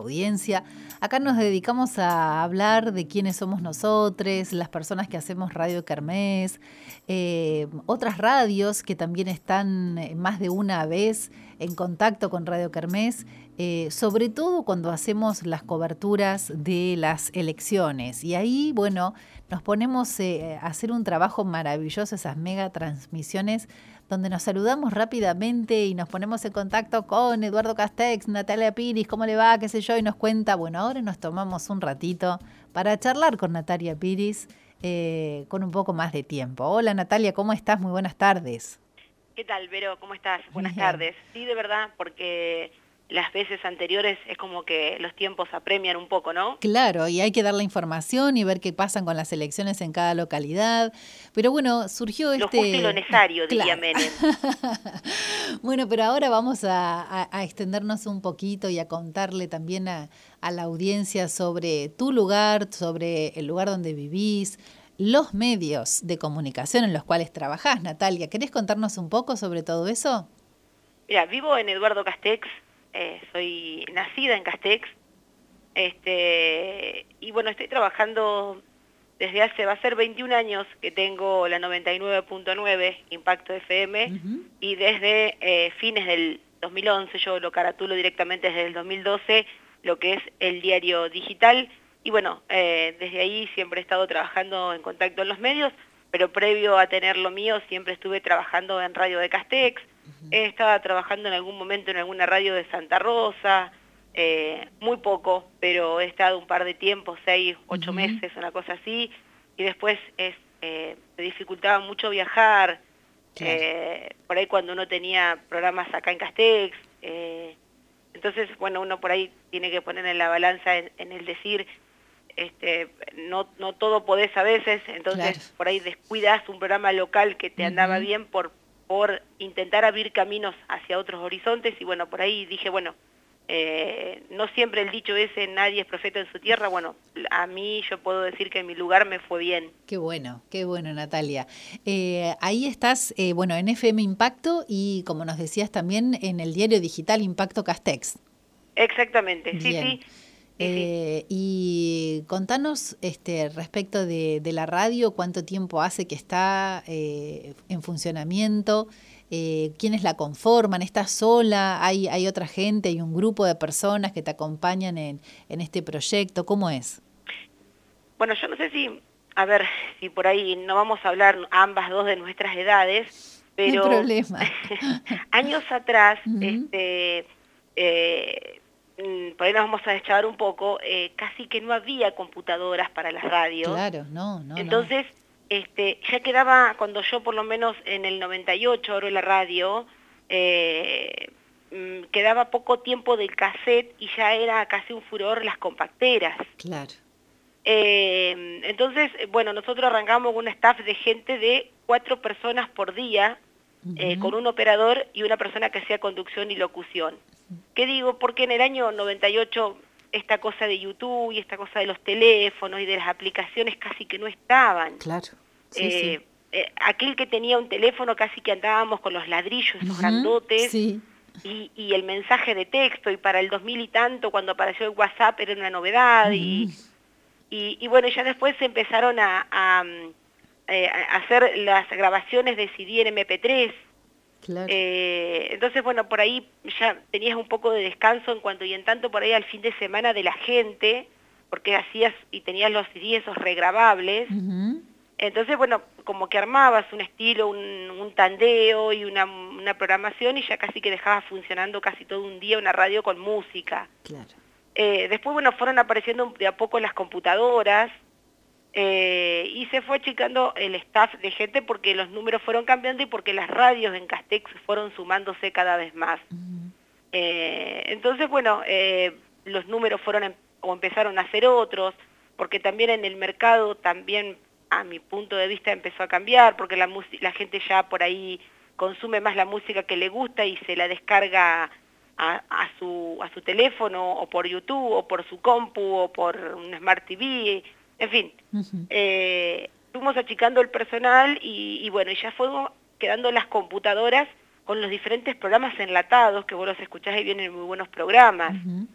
audiencia. Acá nos dedicamos a hablar de quiénes somos nosotros, las personas que hacemos Radio Kermés, otras radios que también están más de una vez en contacto con Radio Kermés, sobre todo cuando hacemos las coberturas de las elecciones. Y ahí, bueno, nos ponemos a hacer un trabajo maravilloso, esas mega transmisiones donde nos saludamos rápidamente y nos ponemos en contacto con Eduardo Castex, Natalia Piris, ¿cómo le va? Qué sé yo, y nos cuenta, bueno, ahora nos tomamos un ratito para charlar con Natalia Piris con un poco más de tiempo. Hola Natalia, ¿cómo estás? Muy buenas tardes. ¿Qué tal, Vero? ¿Cómo estás? Buenas Bien. tardes. Sí, de verdad, porque las veces anteriores es como que los tiempos apremian un poco, ¿no? Claro, y hay que dar la información y ver qué pasan con las elecciones en cada localidad. Pero bueno, surgió Lo justo y lo necesario, diría Claro. Menem. Bueno, pero ahora vamos a extendernos un poquito y a contarle también a la audiencia sobre tu lugar, sobre el lugar donde vivís, los medios de comunicación en los cuales trabajás, Natalia. ¿Querés contarnos un poco sobre todo eso? Mira, vivo en Eduardo Castex, soy nacida en Castex, y bueno, estoy trabajando desde va a ser 21 años que tengo la 99.9 Impacto FM, y desde fines del 2011, yo lo caratulo directamente desde el 2012, lo que es el diario digital, y bueno, desde ahí siempre he estado trabajando en contacto en los medios, pero previo a tener lo mío siempre estuve trabajando en Radio de Castex, estaba trabajando en algún momento en alguna radio de Santa Rosa, muy poco, pero he estado un par de tiempo, 6, 8 meses, una cosa así, y después me dificultaba mucho viajar, claro. Por ahí cuando uno tenía programas acá en Castex, entonces, bueno, uno por ahí tiene que poner en la balanza en el decir, no todo podés a veces, entonces claro. Por ahí descuidas un programa local que te andaba bien por intentar abrir caminos hacia otros horizontes, y bueno, por ahí dije, bueno, no siempre el dicho ese, nadie es profeta en su tierra, bueno, a mí yo puedo decir que en mi lugar me fue bien. Qué bueno, Natalia. Ahí estás, bueno, en FM Impacto y como nos decías también en el diario digital Impacto Castex. Exactamente, bien. Sí. Y contanos respecto de la radio, cuánto tiempo hace que está en funcionamiento, quiénes la conforman, ¿estás sola? ¿Hay otra gente, hay un grupo de personas que te acompañan en este proyecto? ¿Cómo es? Bueno, yo no sé si por ahí no vamos a hablar ambas dos de nuestras edades, pero no hay problema. años atrás, por ahí nos vamos a deschavar un poco, casi que no había computadoras para las radios. Claro, no. Entonces, ya quedaba, cuando yo por lo menos en el 98 abro la radio, quedaba poco tiempo del cassette y ya era casi un furor las compacteras. Claro. Entonces, bueno, nosotros arrancamos con un staff de gente de 4 personas por día, con un operador y una persona que hacía conducción y locución. ¿Qué digo? Porque en el año 98 esta cosa de YouTube y esta cosa de los teléfonos y de las aplicaciones casi que no estaban. Claro. Sí. Aquel que tenía un teléfono casi que andábamos con los ladrillos, esos grandotes, sí. y el mensaje de texto, y para el 2000 y tanto, cuando apareció el WhatsApp, era una novedad, y bueno, ya después se empezaron a hacer las grabaciones de CD en MP3. Claro. Entonces, bueno, por ahí ya tenías un poco de descanso en cuanto y en tanto por ahí al fin de semana de la gente, porque hacías y tenías los CD esos regrabables. Entonces, bueno, como que armabas un estilo, un tandeo y una programación, y ya casi que dejabas funcionando casi todo un día una radio con música. Claro. Después, bueno, fueron apareciendo de a poco las computadoras, y se fue achicando el staff de gente porque los números fueron cambiando y porque las radios en Castex fueron sumándose cada vez más. Entonces, bueno, los números fueron o empezaron a ser otros, porque también en el mercado también, a mi punto de vista, empezó a cambiar, porque la gente ya por ahí consume más la música que le gusta y se la descarga a su teléfono, o por YouTube, o por su compu, o por un Smart TV, en fin. Fuimos achicando el personal y bueno, ya fuimos quedando las computadoras con los diferentes programas enlatados, que vos los escuchás y vienen muy buenos programas.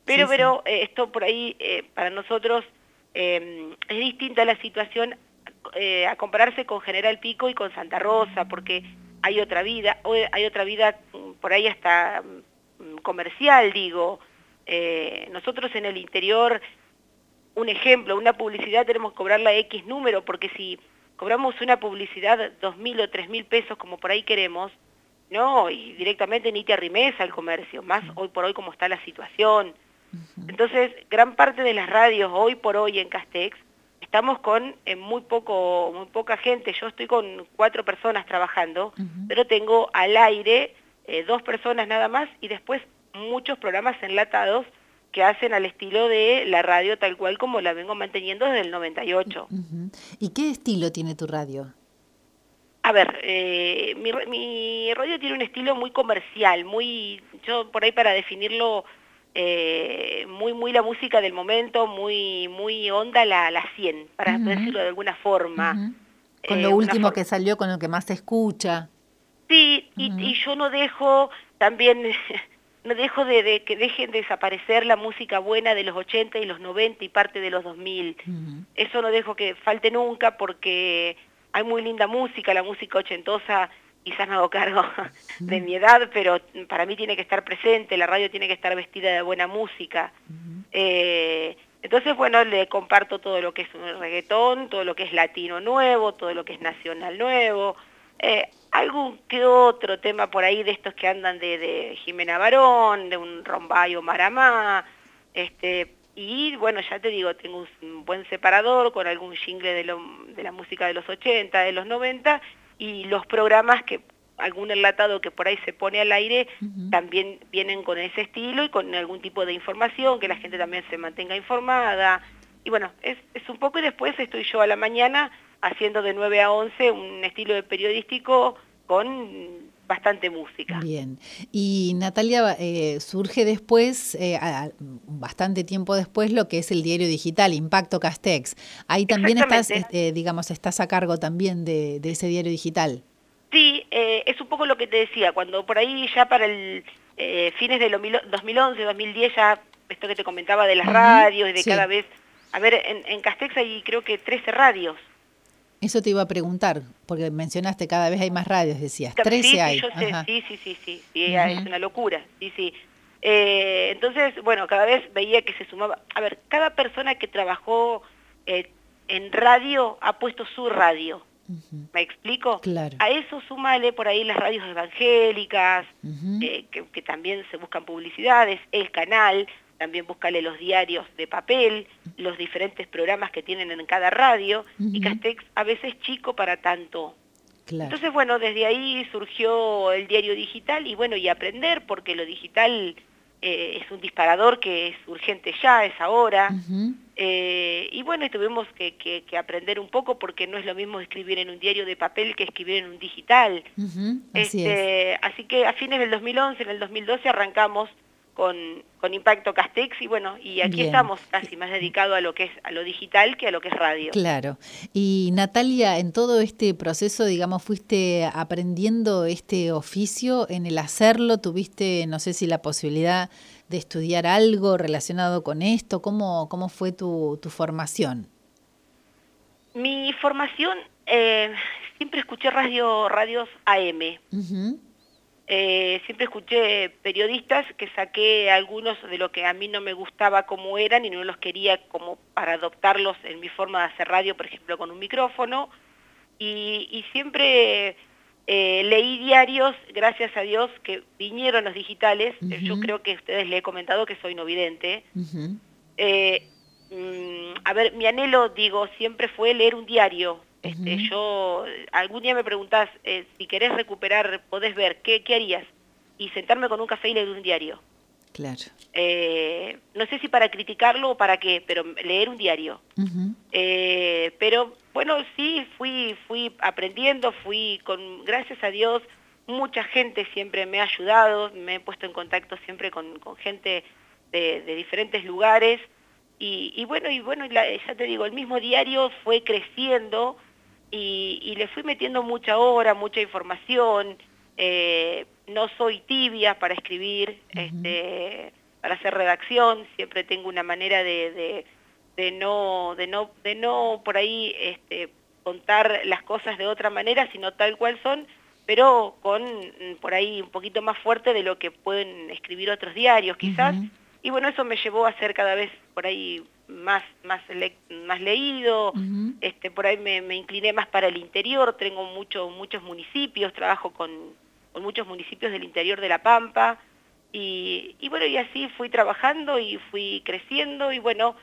Sí, sí. Pero esto por ahí para nosotros es distinta la situación a compararse con General Pico y con Santa Rosa, porque hay otra vida, hay otra vida por ahí hasta comercial, digo. Nosotros en el interior, un ejemplo, una publicidad tenemos que cobrarla X número, porque si cobramos una publicidad 2.000 o 3.000 pesos como por ahí queremos, no, y directamente ni te arrimes al comercio, más hoy por hoy como está la situación. Entonces, gran parte de las radios hoy por hoy en Castex estamos con muy poca gente. Yo estoy con 4 personas trabajando, pero tengo al aire 2 personas nada más y después muchos programas enlatados que hacen al estilo de la radio tal cual como la vengo manteniendo desde el 98. ¿Y qué estilo tiene tu radio? A ver, mi radio tiene un estilo muy comercial, yo por ahí para definirlo, muy la música del momento, muy onda la 100, para decirlo de alguna forma. Con lo último que salió, con lo que más se escucha. Sí, y yo no dejo también, no dejo de que dejen desaparecer la música buena de los 80 y los 90 y parte de los 2000. Eso no dejo que falte nunca porque hay muy linda música, la música ochentosa, quizás me hago cargo de mi edad, pero para mí tiene que estar presente, la radio tiene que estar vestida de buena música. Entonces, bueno, le comparto todo lo que es un reggaetón, todo lo que es latino nuevo, todo lo que es nacional nuevo, algún que otro tema por ahí de estos que andan de Jimena Barón, de un Rombay o Maramá, y bueno, ya te digo, tengo un buen separador con algún jingle de la música de los 80, de los 90, y los programas que, algún enlatado que por ahí se pone al aire, también vienen con ese estilo y con algún tipo de información, que la gente también se mantenga informada, y bueno, es un poco, y después estoy yo a la mañana haciendo de 9 a 11 un estilo de periodístico con bastante música. Bien. Y Natalia, surge después, bastante tiempo después, lo que es el diario digital, Impacto Castex. Ahí también estás, digamos, estás a cargo también de ese diario digital. Sí, es un poco lo que te decía, cuando por ahí ya para el fines de 2011, 2010, ya esto que te comentaba de las radios y de cada vez... A ver, en Castex hay creo que 13 radios. Eso te iba a preguntar, porque mencionaste cada vez hay más radios, decías. 13 hay. Sí, yo sé, sí, es una locura, sí. Entonces, bueno, cada vez veía que se sumaba... A ver, cada persona que trabajó en radio ha puesto su radio. ¿Me explico? Claro. A eso súmale por ahí las radios evangélicas, que también se buscan publicidades, el canal, también búscale los diarios de papel, los diferentes programas que tienen en cada radio, y Castex a veces chico para tanto. Claro. Entonces, bueno, desde ahí surgió el diario digital y bueno, y aprender, porque lo digital es un disparador que es urgente ya, es ahora. Y bueno, y tuvimos que aprender un poco porque no es lo mismo escribir en un diario de papel que escribir en un digital. Así es. Así que a fines del 2011, en el 2012 arrancamos con Impacto Castex y bueno, y aquí estamos casi más dedicados a lo que es a lo digital que a lo que es radio. Claro. Y Natalia, en todo este proceso, digamos, fuiste aprendiendo este oficio, en el hacerlo, tuviste, no sé si la posibilidad de estudiar algo relacionado con esto, ¿cómo fue tu formación? Mi formación, siempre escuché radios AM. Siempre escuché periodistas que saqué algunos de lo que a mí no me gustaba como eran y no los quería como para adoptarlos en mi forma de hacer radio, por ejemplo, con un micrófono. Y siempre leí diarios, gracias a Dios, que vinieron los digitales. Yo creo que a ustedes les he comentado que soy no vidente. A ver, mi anhelo, digo, siempre fue leer un diario. Yo, algún día me preguntás, si querés recuperar, podés ver, ¿qué harías? Y sentarme con un café y leer un diario. Claro. No sé si para criticarlo o para qué, pero leer un diario. Pero bueno, sí, fui aprendiendo, gracias a Dios, mucha gente siempre me ha ayudado, me he puesto en contacto siempre con gente de diferentes lugares. Y bueno, ya te digo, el mismo diario fue creciendo y le fui metiendo mucha hora, mucha información. No soy tibia para escribir, hacer redacción, siempre tengo una manera de no por ahí contar las cosas de otra manera, sino tal cual son, pero con por ahí un poquito más fuerte de lo que pueden escribir otros diarios quizás, y bueno, eso me llevó a ser cada vez por ahí más leído, por ahí me incliné más para el interior, tengo muchos municipios, trabajo con muchos municipios del interior de La Pampa, y bueno, y así fui trabajando y fui creciendo, y bueno,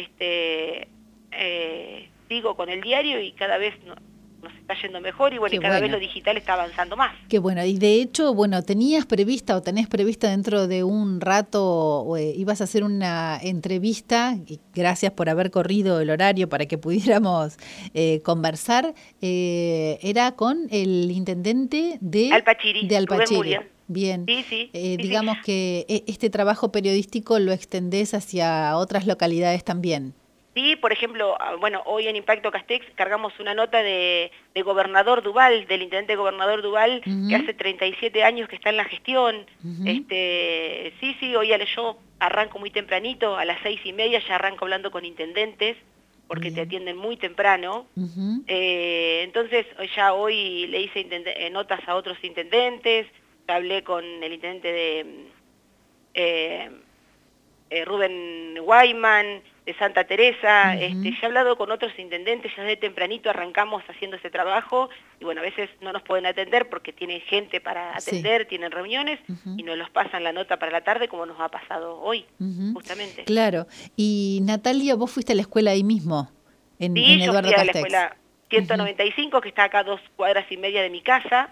sigo con el diario y cada vez nos está yendo mejor, y bueno, y cada vez lo digital está avanzando más. Qué bueno, y de hecho, bueno, tenías prevista o tenés prevista dentro de un rato, ibas a hacer una entrevista, y gracias por haber corrido el horario para que pudiéramos conversar, era con el intendente de Alpachiri. Bien, sí, digamos que este trabajo periodístico lo extendés hacia otras localidades también. Sí, por ejemplo, bueno, hoy en Impacto Castex cargamos una nota de Gobernador Duval, del intendente Gobernador Duval, que hace 37 años que está en la gestión. Sí, hoy yo arranco muy tempranito, a las 6:30 ya arranco hablando con intendentes, porque te atienden muy temprano. Entonces, ya hoy le hice notas a otros intendentes, hablé con el intendente de Rubén Guayman, de Santa Teresa, ya he hablado con otros intendentes, ya desde tempranito arrancamos haciendo ese trabajo, y bueno, a veces no nos pueden atender porque tienen gente para atender, tienen reuniones, y nos los pasan la nota para la tarde, como nos ha pasado hoy, justamente. Claro, y Natalia, vos fuiste a la escuela ahí mismo, en Eduardo Castex. Sí, yo fui a la escuela 195, que está acá a 2 cuadras y media de mi casa,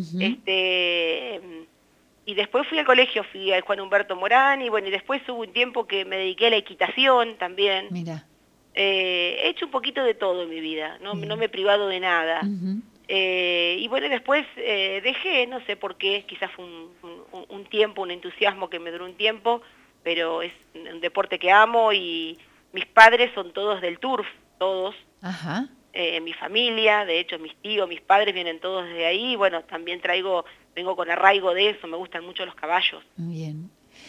y después fui al colegio, fui al Juan Humberto Morán, y bueno, y después hubo un tiempo que me dediqué a la equitación también. Mira. He hecho un poquito de todo en mi vida, no me he privado de nada. Y bueno, después dejé, no sé por qué, quizás fue un tiempo, un entusiasmo que me duró un tiempo, pero es un deporte que amo, y mis padres son todos del turf, todos. Mi familia, de hecho mis tíos, mis padres vienen todos de ahí, bueno, también vengo con arraigo de eso, me gustan mucho los caballos. Bien.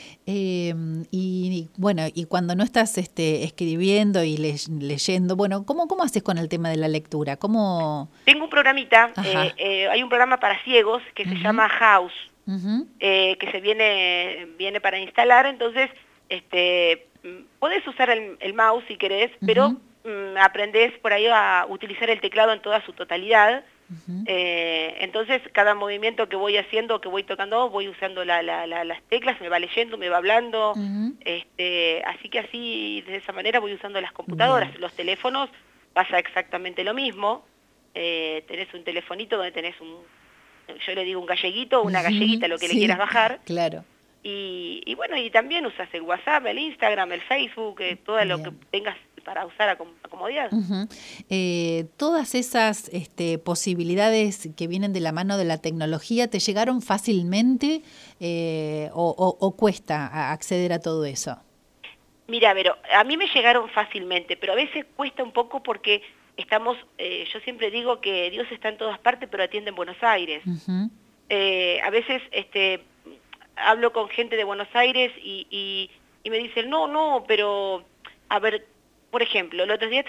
Y bueno, y cuando no estás escribiendo y leyendo, bueno, ¿cómo haces con el tema de la lectura? ¿Cómo? Tengo un programita, hay un programa para ciegos que se llama House, que se viene para instalar, entonces podés usar el mouse si querés, pero aprendés por ahí a utilizar el teclado en toda su totalidad. Entonces cada movimiento que voy haciendo, que voy tocando, voy usando las teclas, me va leyendo, me va hablando, así que así de esa manera voy usando las computadoras. Bien. Los teléfonos pasa exactamente lo mismo, tenés un telefonito donde tenés yo le digo un galleguito, una galleguita, lo que le quieras bajar. Claro. Y bueno, y también usas el WhatsApp, el Instagram, el Facebook, todo lo que tengas para usar a comodidad. Todas esas posibilidades que vienen de la mano de la tecnología, ¿te llegaron fácilmente o cuesta acceder a todo eso? Mira, pero a mí me llegaron fácilmente, pero a veces cuesta un poco porque estamos, yo siempre digo que Dios está en todas partes, pero atiende en Buenos Aires. A veces hablo con gente de Buenos Aires y me dicen, no, pero a ver, por ejemplo, el otro día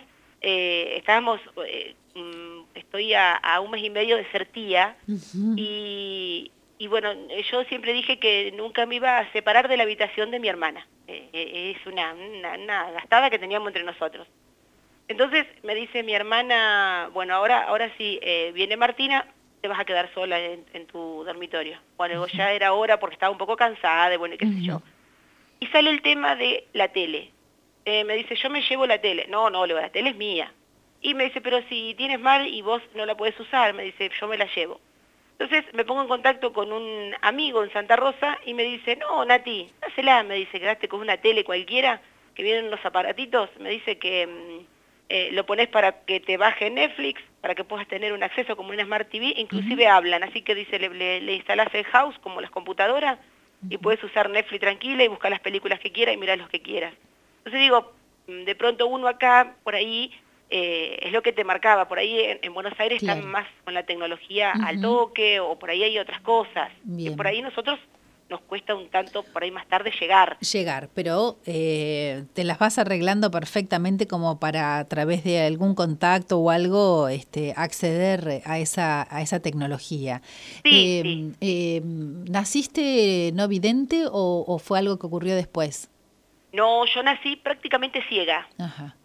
estoy a 1 mes y medio de ser tía, y bueno, yo siempre dije que nunca me iba a separar de la habitación de mi hermana. Es una gastada que teníamos entre nosotros. Entonces me dice mi hermana, bueno, ahora sí, viene Martina, te vas a quedar sola en tu dormitorio. Bueno, ya era hora porque estaba un poco cansada, bueno, qué sé yo. Y sale el tema de la tele. Me dice, yo me llevo la tele. No, la tele es mía. Y me dice, pero si tienes mal y vos no la podés usar, me dice, yo me la llevo. Entonces me pongo en contacto con un amigo en Santa Rosa y me dice, no, Nati, dásela, me dice, quedaste con una tele cualquiera, que vienen los aparatitos, me dice que lo pones para que te baje Netflix, para que puedas tener un acceso como una Smart TV, inclusive hablan, así que dice, le instalás el House como las computadoras y puedes usar Netflix tranquila y buscar las películas que quieras y mirar los que quieras. Entonces digo, de pronto uno acá, por ahí, es lo que te marcaba, por ahí en Buenos Aires están más con la tecnología al toque, o por ahí hay otras cosas, que por ahí nosotros nos cuesta un tanto por ahí más tarde llegar. Pero te las vas arreglando perfectamente como para a través de algún contacto o algo acceder a esa tecnología. Sí, sí. ¿Naciste no vidente o fue algo que ocurrió después? No, yo nací prácticamente ciega. Ajá.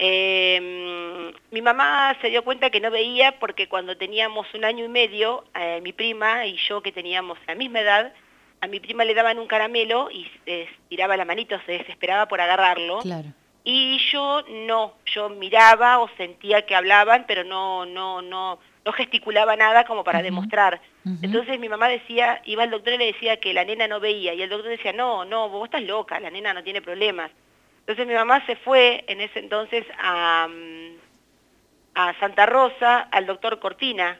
Mi mamá se dio cuenta que no veía porque cuando teníamos 1 año y medio, mi prima y yo que teníamos la misma edad, a mi prima le daban un caramelo y tiraba la manito, se desesperaba por agarrarlo. Claro. Y yo no, yo miraba o sentía que hablaban, pero no gesticulaba nada como para demostrar. Entonces mi mamá decía, iba al doctor y le decía que la nena no veía, y el doctor decía, no, vos estás loca, la nena no tiene problemas. Entonces mi mamá se fue en ese entonces a Santa Rosa, al doctor Cortina.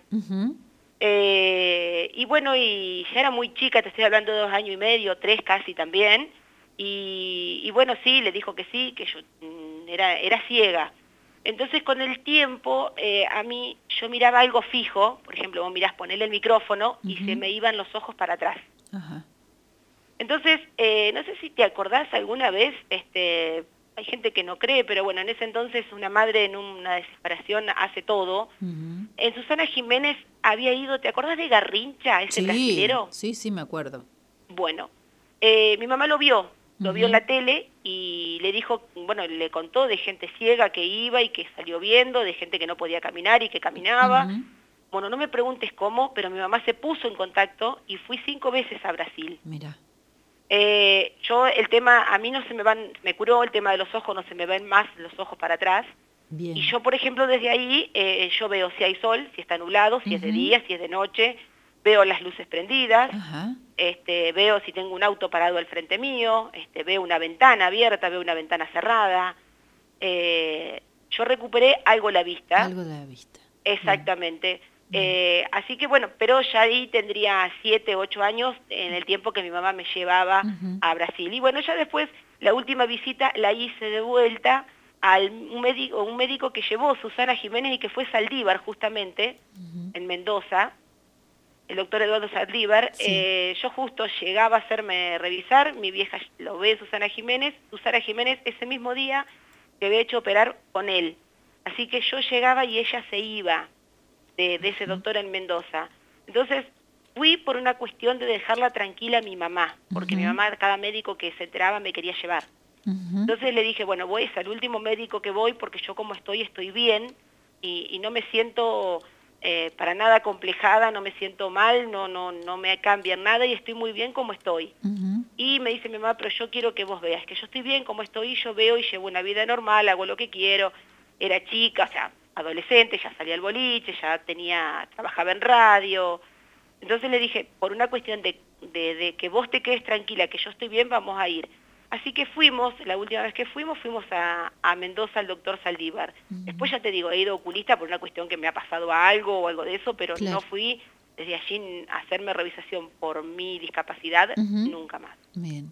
Y bueno, y ya era muy chica, te estoy hablando de 2 años y medio, 3 casi también. Y bueno, sí, le dijo que sí, que yo era ciega. Entonces con el tiempo, a mí, yo miraba algo fijo, por ejemplo, vos mirás, ponele el micrófono y se me iban los ojos para atrás. Ajá. Entonces, no sé si te acordás alguna vez, hay gente que no cree, pero bueno, en ese entonces una madre en una desesperación hace todo. En Susana Jiménez había ido, ¿te acordás de Garrincha, ese brasilero? Sí, me acuerdo. Bueno, mi mamá lo vio en la tele y le dijo, bueno, le contó de gente ciega que iba y que salió viendo, de gente que no podía caminar y que caminaba. Bueno, no me preguntes cómo, pero mi mamá se puso en contacto y fui 5 veces a Brasil. Mira. Yo el tema, a mí no se me van, me curó el tema de los ojos, no se me ven más los ojos para atrás. Bien. Y yo, por ejemplo, desde ahí, yo veo si hay sol, si está nublado, si es de día, si es de noche, veo las luces prendidas, veo si tengo un auto parado al frente mío, veo una ventana abierta, veo una ventana cerrada. Yo recuperé algo la vista. Algo de la vista. Exactamente. Así que bueno, pero ya ahí tendría 7, 8 años en el tiempo que mi mamá me llevaba a Brasil. Y bueno, ya después, la última visita la hice de vuelta a un médico que llevó Susana Jiménez y que fue Saldívar justamente, en Mendoza, el doctor Eduardo Saldívar. Yo justo llegaba a hacerme revisar, mi vieja lo ve Susana Jiménez ese mismo día que había hecho operar con él. Así que yo llegaba y ella se iba de ese doctor en Mendoza. Entonces fui por una cuestión de dejarla tranquila a mi mamá, porque mi mamá, cada médico que se enteraba me quería llevar. Entonces le dije, bueno, voy, es el último médico que voy porque yo como estoy bien y no me siento para nada complejada, no me siento mal, no me cambia nada y estoy muy bien como estoy. Y me dice mi mamá, pero yo quiero que vos veas que yo estoy bien como estoy, yo veo y llevo una vida normal, hago lo que quiero. Era chica, o sea, adolescente, ya salía al boliche, ya trabajaba en radio. Entonces le dije, por una cuestión de que vos te quedes tranquila, que yo estoy bien, vamos a ir. Así que fuimos, la última vez que fuimos a Mendoza al doctor Saldívar. Después ya te digo, he ido oculista por una cuestión que me ha pasado algo o algo de eso, pero no fui desde allí a hacerme revisación por mi discapacidad, nunca más. Bien.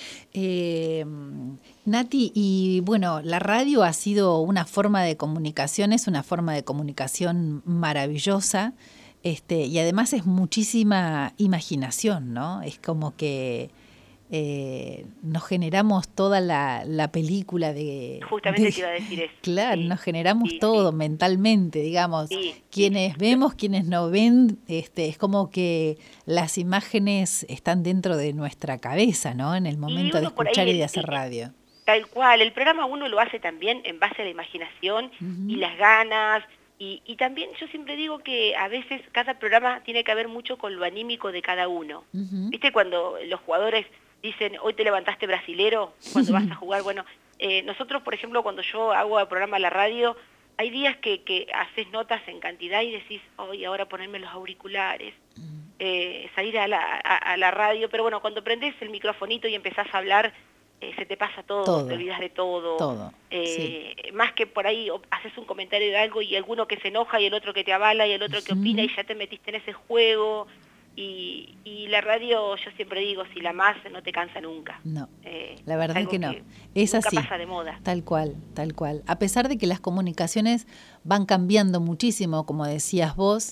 Nati, y bueno, la radio ha sido una forma de comunicación, es una forma de comunicación maravillosa, y además es muchísima imaginación, ¿no? Es como que nos generamos toda la película de... Justamente te iba a decir eso. Claro, nos generamos todo mentalmente, digamos. Quienes vemos, quienes no ven, es como que las imágenes están dentro de nuestra cabeza, ¿no? En el momento de escuchar y de hacer radio. Tal cual, el programa uno lo hace también en base a la imaginación y las ganas. Y también yo siempre digo que a veces cada programa tiene que ver mucho con lo anímico de cada uno. ¿Viste cuando los jugadores dicen, hoy te levantaste brasilero cuando vas a jugar? Bueno, nosotros, por ejemplo, cuando yo hago el programa a la radio, hay días que haces notas en cantidad y decís, hoy ahora ponerme los auriculares, salir a la radio, pero bueno, cuando prendés el microfonito y empezás a hablar, se te pasa todo, te olvidas de todo. Más que por ahí haces un comentario de algo y alguno que se enoja y el otro que te avala y el otro que opina y ya te metiste en ese juego. Y la radio, yo siempre digo, si la amás, no te cansa nunca. No, la verdad es que no. Es nunca así. Pasa de moda. Tal cual. A pesar de que las comunicaciones van cambiando muchísimo, como decías vos,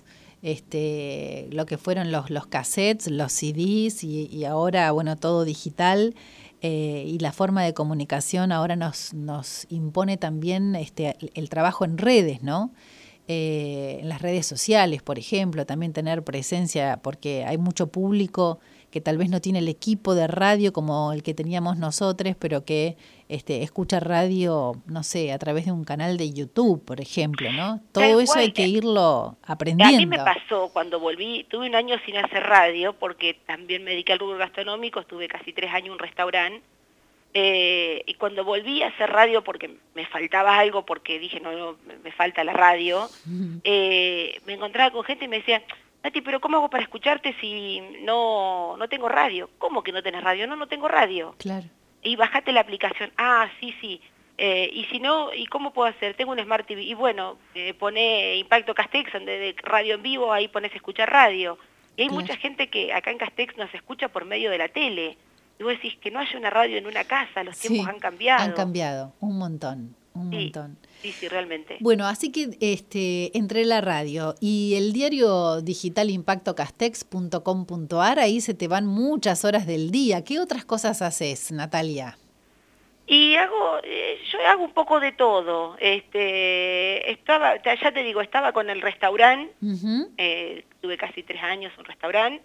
lo que fueron los cassettes, los CDs y ahora, bueno, todo digital. Y la forma de comunicación ahora nos impone también el trabajo en redes, ¿no? En las redes sociales, por ejemplo, también tener presencia, porque hay mucho público que tal vez no tiene el equipo de radio como el que teníamos nosotros, pero que escucha radio, no sé, a través de un canal de YouTube, por ejemplo, ¿no? Todo eso hay que irlo aprendiendo. A mí me pasó cuando volví, tuve un año sin hacer radio, porque también me dediqué al rubro gastronómico, estuve casi 3 años en un restaurante, y cuando volví a hacer radio porque me faltaba algo, porque dije, no, me falta la radio, me encontraba con gente y me decía, Nati, pero ¿cómo hago para escucharte si no tengo radio? ¿Cómo que no tenés radio? No tengo radio. Claro. Y bajate la aplicación. Ah, sí. Y si no, ¿y cómo puedo hacer? Tengo un Smart TV. Y bueno, pone Impacto Castex, donde de radio en vivo, ahí pones escuchar radio. Y hay mucha gente que acá en Castex nos escucha por medio de la tele. Y vos decís que no haya una radio en una casa, los tiempos han cambiado. Han cambiado, un montón. Sí, realmente. Bueno, así que entre la radio y el diario digital impactocastex.com.ar, ahí se te van muchas horas del día. ¿Qué otras cosas haces, Natalia? Y yo hago un poco de todo. Ya te digo, estaba con el restaurante, tuve casi 3 años un restaurante.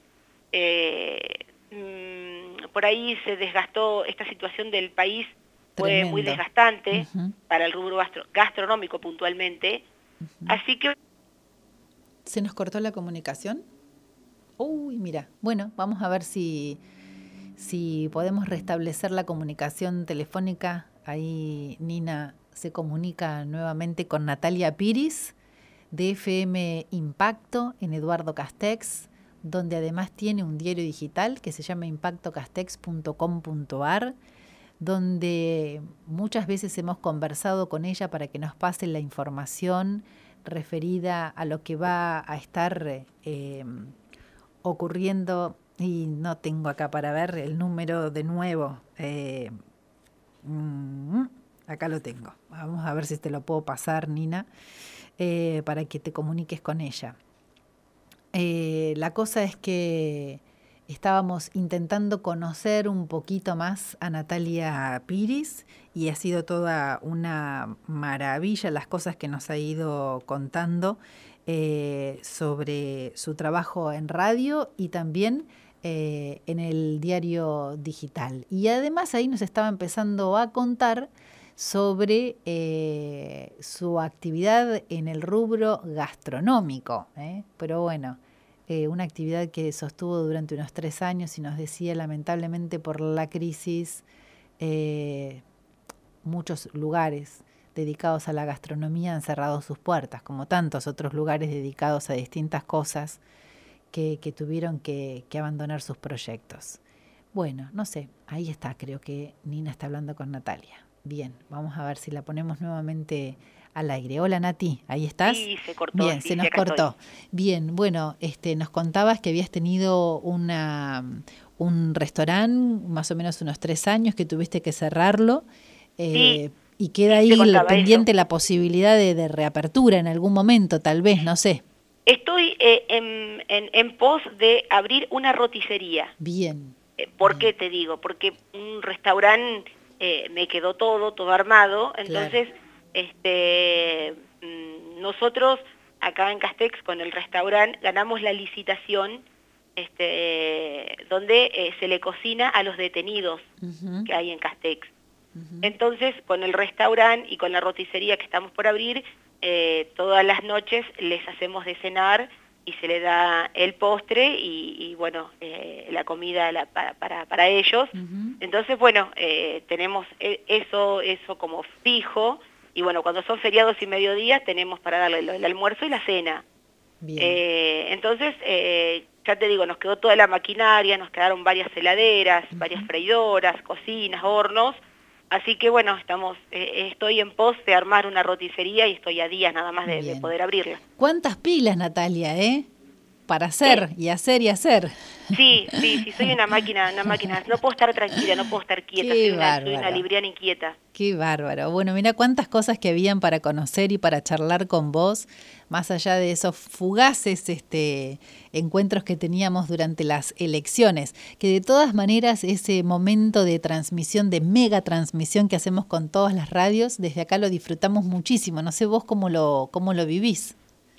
Por ahí se desgastó esta situación del país. Fue muy desgastante para el rubro gastronómico puntualmente. Así que... ¿Se nos cortó la comunicación? Uy, mira. Bueno, vamos a ver si podemos restablecer la comunicación telefónica. Ahí Nina se comunica nuevamente con Natalia Piris, de FM Impacto, en Eduardo Castex, donde además tiene un diario digital que se llama impactocastex.com.ar, donde muchas veces hemos conversado con ella para que nos pase la información referida a lo que va a estar ocurriendo, y no tengo acá para ver el número de nuevo. Acá lo tengo. Vamos a ver si te lo puedo pasar, Nina, para que te comuniques con ella. La cosa es que estábamos intentando conocer un poquito más a Natalia Piris y ha sido toda una maravilla las cosas que nos ha ido contando sobre su trabajo en radio y también en el diario digital. Y además ahí nos estaba empezando a contar sobre su actividad en el rubro gastronómico, pero bueno, una actividad que sostuvo durante unos 3 años y nos decía, lamentablemente por la crisis, muchos lugares dedicados a la gastronomía han cerrado sus puertas, como tantos otros lugares dedicados a distintas cosas que tuvieron que abandonar sus proyectos. Bueno, no sé, ahí está, creo que Nina está hablando con Natalia. Bien, vamos a ver si la ponemos nuevamente al aire. Hola, Nati, ¿ahí estás? Sí, se cortó. Bien, sí, se nos cortó. Bien, bueno, nos contabas que habías tenido un restaurante, más o menos unos 3 años, que tuviste que cerrarlo, sí, y queda ahí pendiente la posibilidad de reapertura en algún momento, tal vez, no sé. Estoy en pos de abrir una roticería. Bien. ¿Por qué te digo? Porque un restaurante me quedó todo armado, entonces nosotros acá en Castex con el restaurante ganamos la licitación donde se le cocina a los detenidos que hay en Castex. Entonces con el restaurante y con la roticería que estamos por abrir, todas las noches les hacemos de cenar y se le da el postre y bueno, la comida para ellos. Entonces, bueno, tenemos eso como fijo, y bueno, cuando son feriados y mediodías tenemos para darle el almuerzo y la cena. Entonces, ya te digo, nos quedó toda la maquinaria, nos quedaron varias heladeras, varias freidoras, cocinas, hornos. Así que bueno, estoy en pos de armar una roticería y estoy a días nada más de poder abrirla. ¿Cuántas pilas, Natalia, para hacer y hacer y hacer? Sí, soy una máquina, no puedo estar tranquila, no puedo estar quieta, soy una libriana inquieta. Qué bárbaro. Bueno, mira cuántas cosas que habían para conocer y para charlar con vos, más allá de esos fugaces encuentros que teníamos durante las elecciones, que de todas maneras ese momento de transmisión, de mega transmisión que hacemos con todas las radios, desde acá lo disfrutamos muchísimo. No sé vos cómo lo vivís.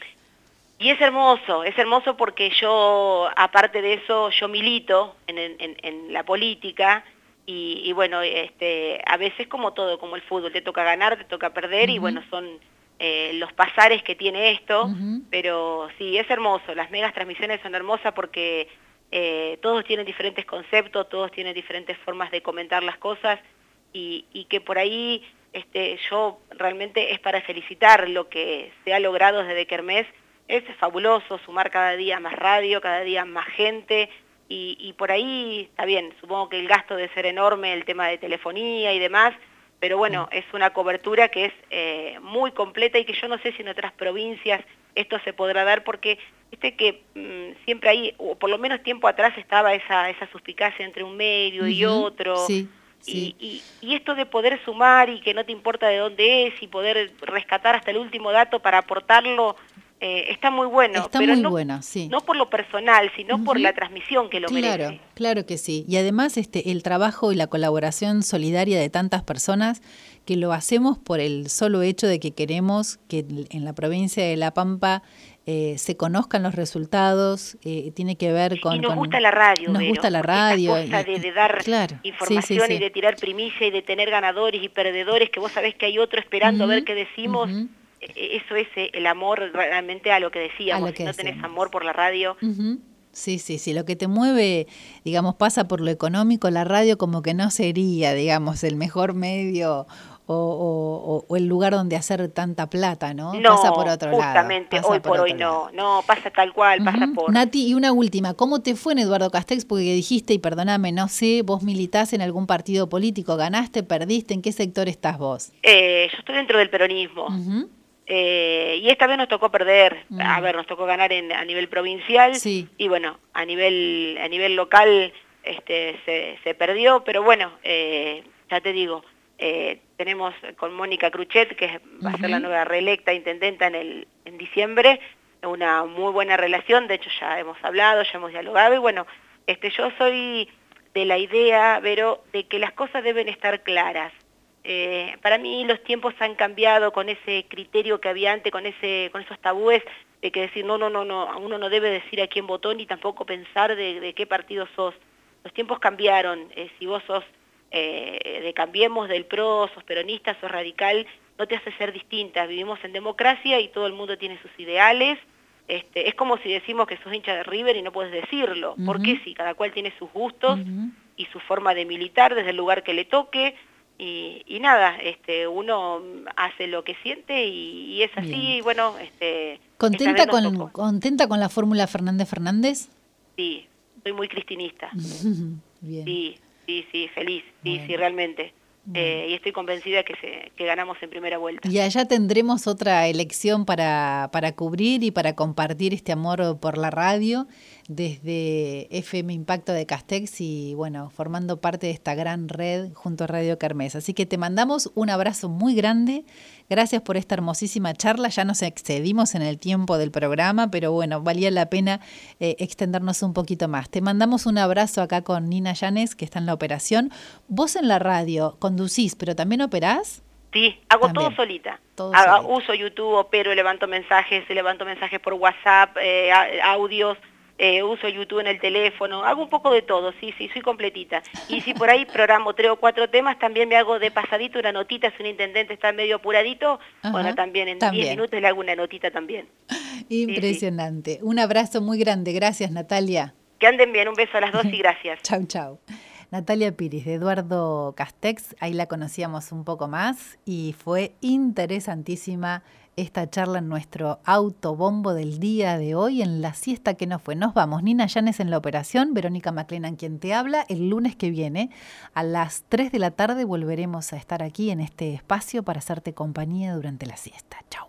Y es hermoso porque yo, aparte de eso, yo milito en la política y bueno, a veces como todo, como el fútbol, te toca ganar, te toca perder y bueno, son los pasares que tiene esto, pero sí, es hermoso, las megas transmisiones son hermosas porque todos tienen diferentes conceptos, todos tienen diferentes formas de comentar las cosas y que por ahí yo realmente es para felicitar lo que se ha logrado desde Kermés. Es fabuloso sumar cada día más radio, cada día más gente y por ahí está bien, supongo que el gasto debe ser enorme, el tema de telefonía y demás, pero bueno, es una cobertura que es muy completa y que yo no sé si en otras provincias esto se podrá dar porque que siempre hay, o por lo menos tiempo atrás estaba esa suspicacia entre un medio y otro. Sí. Sí. Y esto de poder sumar y que no te importa de dónde es y poder rescatar hasta el último dato para aportarlo, está muy bueno. Está pero muy no, bueno, sí. No por lo personal, sino por la transmisión que lo merece. Claro que sí. Y además el trabajo y la colaboración solidaria de tantas personas que lo hacemos por el solo hecho de que queremos que en la provincia de La Pampa se conozcan los resultados, tiene que ver con... Y nos gusta la radio, nos gusta la radio. Esta cosa de dar información y de tirar primicia y de tener ganadores y perdedores, que vos sabés que hay otro esperando a ver qué decimos. Eso es el amor realmente a lo que decíamos. Si no tenés amor por la radio... Sí, lo que te mueve, digamos, pasa por lo económico, la radio como que no sería, digamos, el mejor medio o el lugar donde hacer tanta plata, ¿no? Pasa por otro lado. Justamente, hoy por hoy no, pasa tal cual, pasa por... Nati, y una última, ¿cómo te fue en Eduardo Castex? Porque dijiste, y perdóname, no sé, vos militás en algún partido político, ¿ganaste, perdiste? ¿En qué sector estás vos? Yo estoy dentro del peronismo. Y esta vez nos tocó perder, a ver, nos tocó ganar a nivel provincial y bueno, a nivel local se perdió, pero bueno, ya te digo, tenemos con Mónica Cruchet, que va a ser la nueva reelecta intendenta en diciembre, una muy buena relación, de hecho ya hemos hablado, ya hemos dialogado y bueno, yo soy de la idea, Vero, de que las cosas deben estar claras. Para mí los tiempos han cambiado con ese criterio que había antes, con esos tabúes de que decir no, uno no debe decir a quién votó ni tampoco pensar de qué partido sos. Los tiempos cambiaron, si vos sos de Cambiemos, del PRO, sos peronista, sos radical, no te hace ser distinta. Vivimos en democracia y todo el mundo tiene sus ideales. Es como si decimos que sos hincha de River y no puedes decirlo. ¿Por qué sí? Cada cual tiene sus gustos y su forma de militar desde el lugar que le toque. Y nada, uno hace lo que siente y es así. Y bueno, ¿Contenta con la fórmula Fernández? Sí, soy muy cristinista. Bien. Sí, feliz, sí, realmente. Y estoy convencida que ganamos en primera vuelta. Y allá tendremos otra elección para cubrir y para compartir este amor por la radio desde FM Impacto de Castex y bueno, formando parte de esta gran red junto a Radio Kermés. Así que te mandamos un abrazo muy grande. Gracias por esta hermosísima charla. Ya nos excedimos en el tiempo del programa, pero bueno, valía la pena extendernos un poquito más. Te mandamos un abrazo acá con Nina Llanes, que está en la operación. Vos en la radio conducís, pero también operás. Sí, hago todo solita. Uso YouTube, opero, levanto mensajes por WhatsApp, audios. Uso YouTube en el teléfono, hago un poco de todo, sí, soy completita. Y si por ahí programo 3 o 4 temas, también me hago de pasadito una notita, si un intendente está medio apuradito, bueno, también en 10 minutos le hago una notita también. Impresionante. Sí. Un abrazo muy grande, gracias Natalia. Que anden bien, un beso a las dos y gracias. Chau. Natalia Piris, de Eduardo Castex, ahí la conocíamos un poco más y fue interesantísima esta charla en nuestro autobombo del día de hoy, en la siesta que no fue. Nos vamos, Nina Llanes en la operación, Verónica McLennan quien te habla. El lunes que viene, a las 3 de la tarde, volveremos a estar aquí en este espacio para hacerte compañía durante la siesta. Chau.